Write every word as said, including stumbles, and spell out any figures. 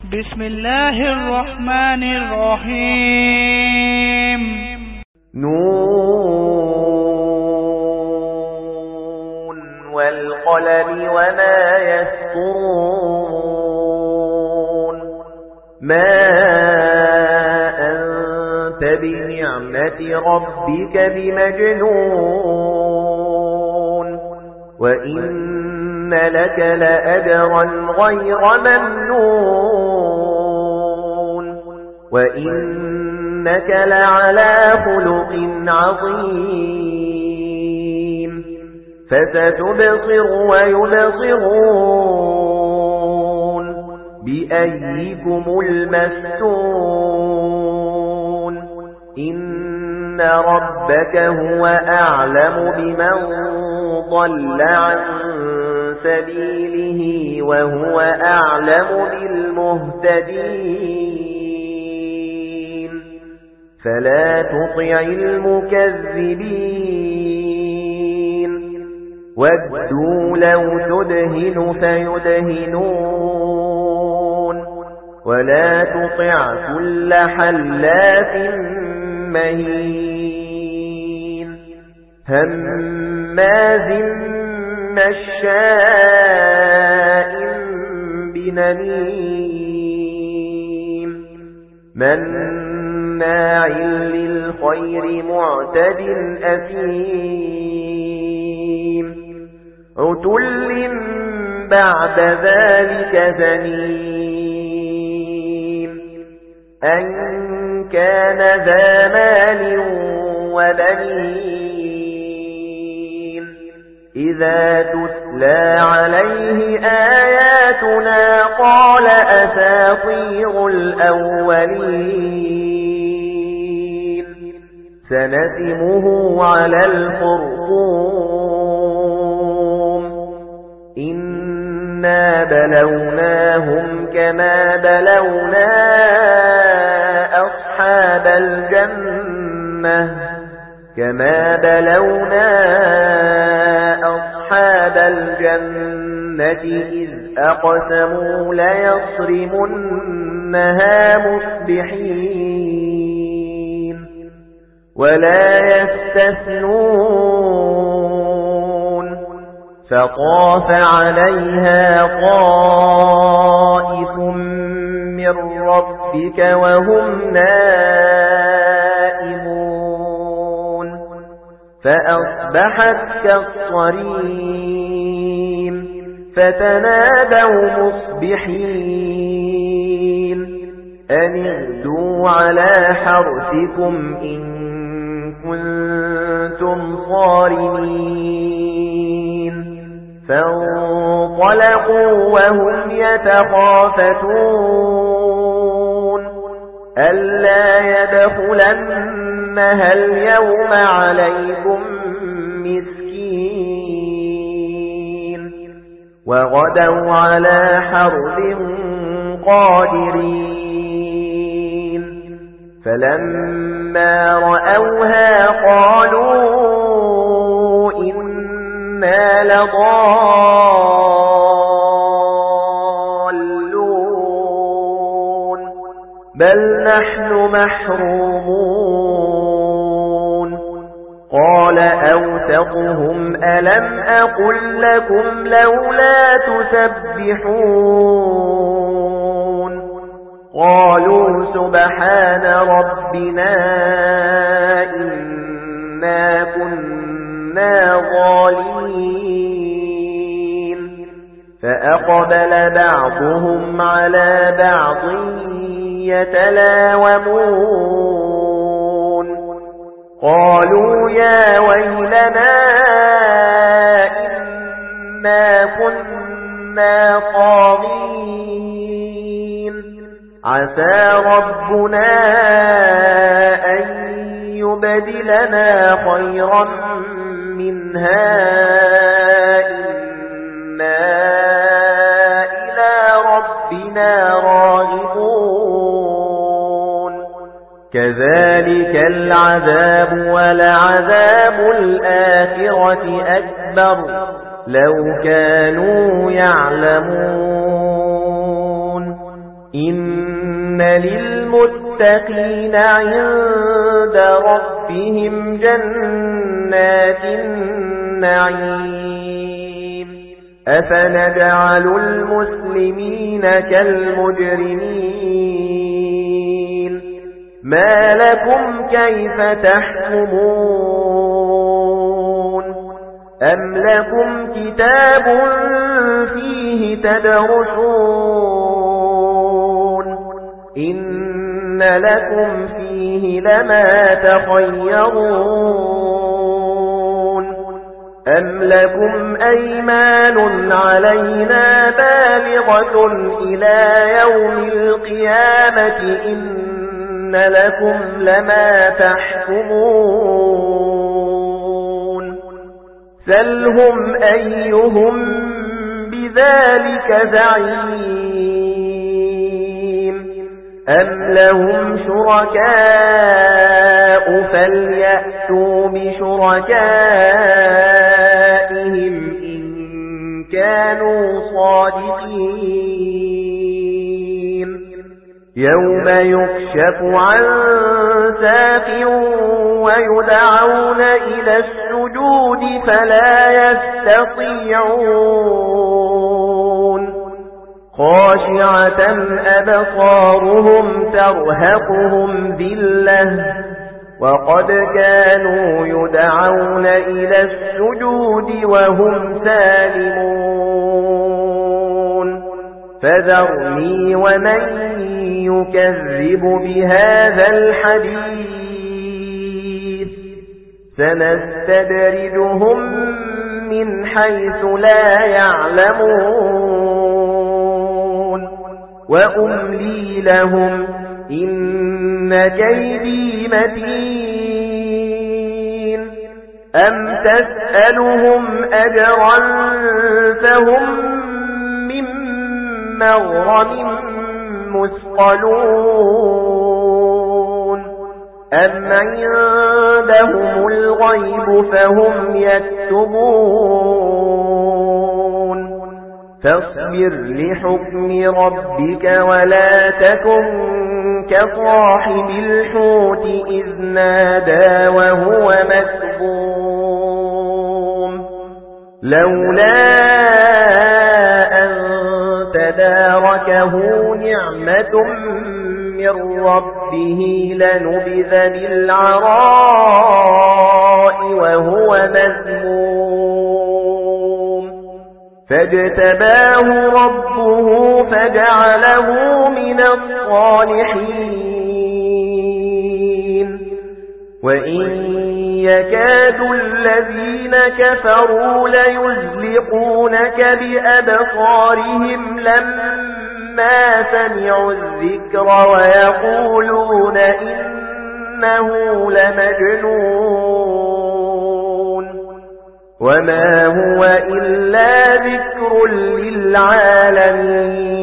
بسم الله الرحمن الرحيم. نون والقلم وما يسطرون. ما أنت بنعمة ربك بمجنون وإن لك لأجرا غير ممنون وإنك لعلى خلق عظيم. فستبصر ويبصرون بأيكم المفتون. إن ربك هو أعلم بمن ضل عن سبيله وهو أعلم بالمهتدين. فلا تطع المكذبين ودوا لو تدهن فيدهنون ولا تطع كل حلاف مهين هماز مشاء بنميم مناع للخير معتد أثيم عتل بعد ذلك زنيم أن كان ذا مال وبنين إذا تتلى عليه آياتنا قال أساطير الأولين. سنسمه على الخرطوم. إنا بلوناهم كما بلونا أصحاب الجنة كما بلونا أصحاب الجنة إذ أقسموا ليصرمنها مصبحين ولا يستثنون. فطاف عليها طائف من ربك وهم نائمون فأصبحت كالصريم. فتنادوا مصبحين أن اغدوا على حرثكم إن كنتم صارمين. فانطلقوا وهم يتخافتون ألا يدخلنها اليوم عليكم مسكين وغدوا على حرد قادرين. فلما رأوها قالوا إنا لضالون بل نحن محرومون. قال أوسطهم ألم أقل لكم لولا تسبحون قالوا سبحان ربنا إنا كنا ظالمين. فأقبل بعضهم على بعض يتلاومون قالوا يا ويلنا إنا كنا طاغين عسى ربنا أن يبدلنا خيرا منها إنا إلى ربنا راغبون. كذلك العذاب ولعذاب الآخرة أكبر لو كانوا يعلمون. إن للمتقين عند ربهم جنات النعيم أفنجعل المسلمين كالمجرمين ما لكم كيف تحكمون أم لكم كتاب فيه تدرسون إن لكم فيه لما تخيرون أم لكم أيمان علينا بالغة إلى يوم القيامة إن لكم لما تحكمون سلهم أيهم بذلك زعيم أم لهم شركاء فليأتوا بشركائهم إن كانوا صادقين يوم يكشف عن ساق ويدعون إلى السجود فلا يستطيعون خاشعة أبصارهم ترهقهم ذلة وقد كانوا يدعون إلى السجود وهم سالمون فذرني ومن يكذب بهذا الحديث سنستدرجهم من حيث لا يعلمون وأملي لهم إن كيدي متين أم تسألهم أجرا فهم من مغرم مثقلون أم عندهم الغيب فهم يكتبون فاصبر لحكم ربك ولا تكن كصاحب الحوت إذ نادى وهو مكظوم لولا أن تداركه نعمة من ربه لنبذ بالعراء وهو مذموم فاجتباه ربه فجعله من الصالحين وإن يكاد الذين كفروا ليزلقونك بأبصارهم لما سمعوا الذكر ويقولون إنه لمجنون وما هو إلا ذكر للعالمين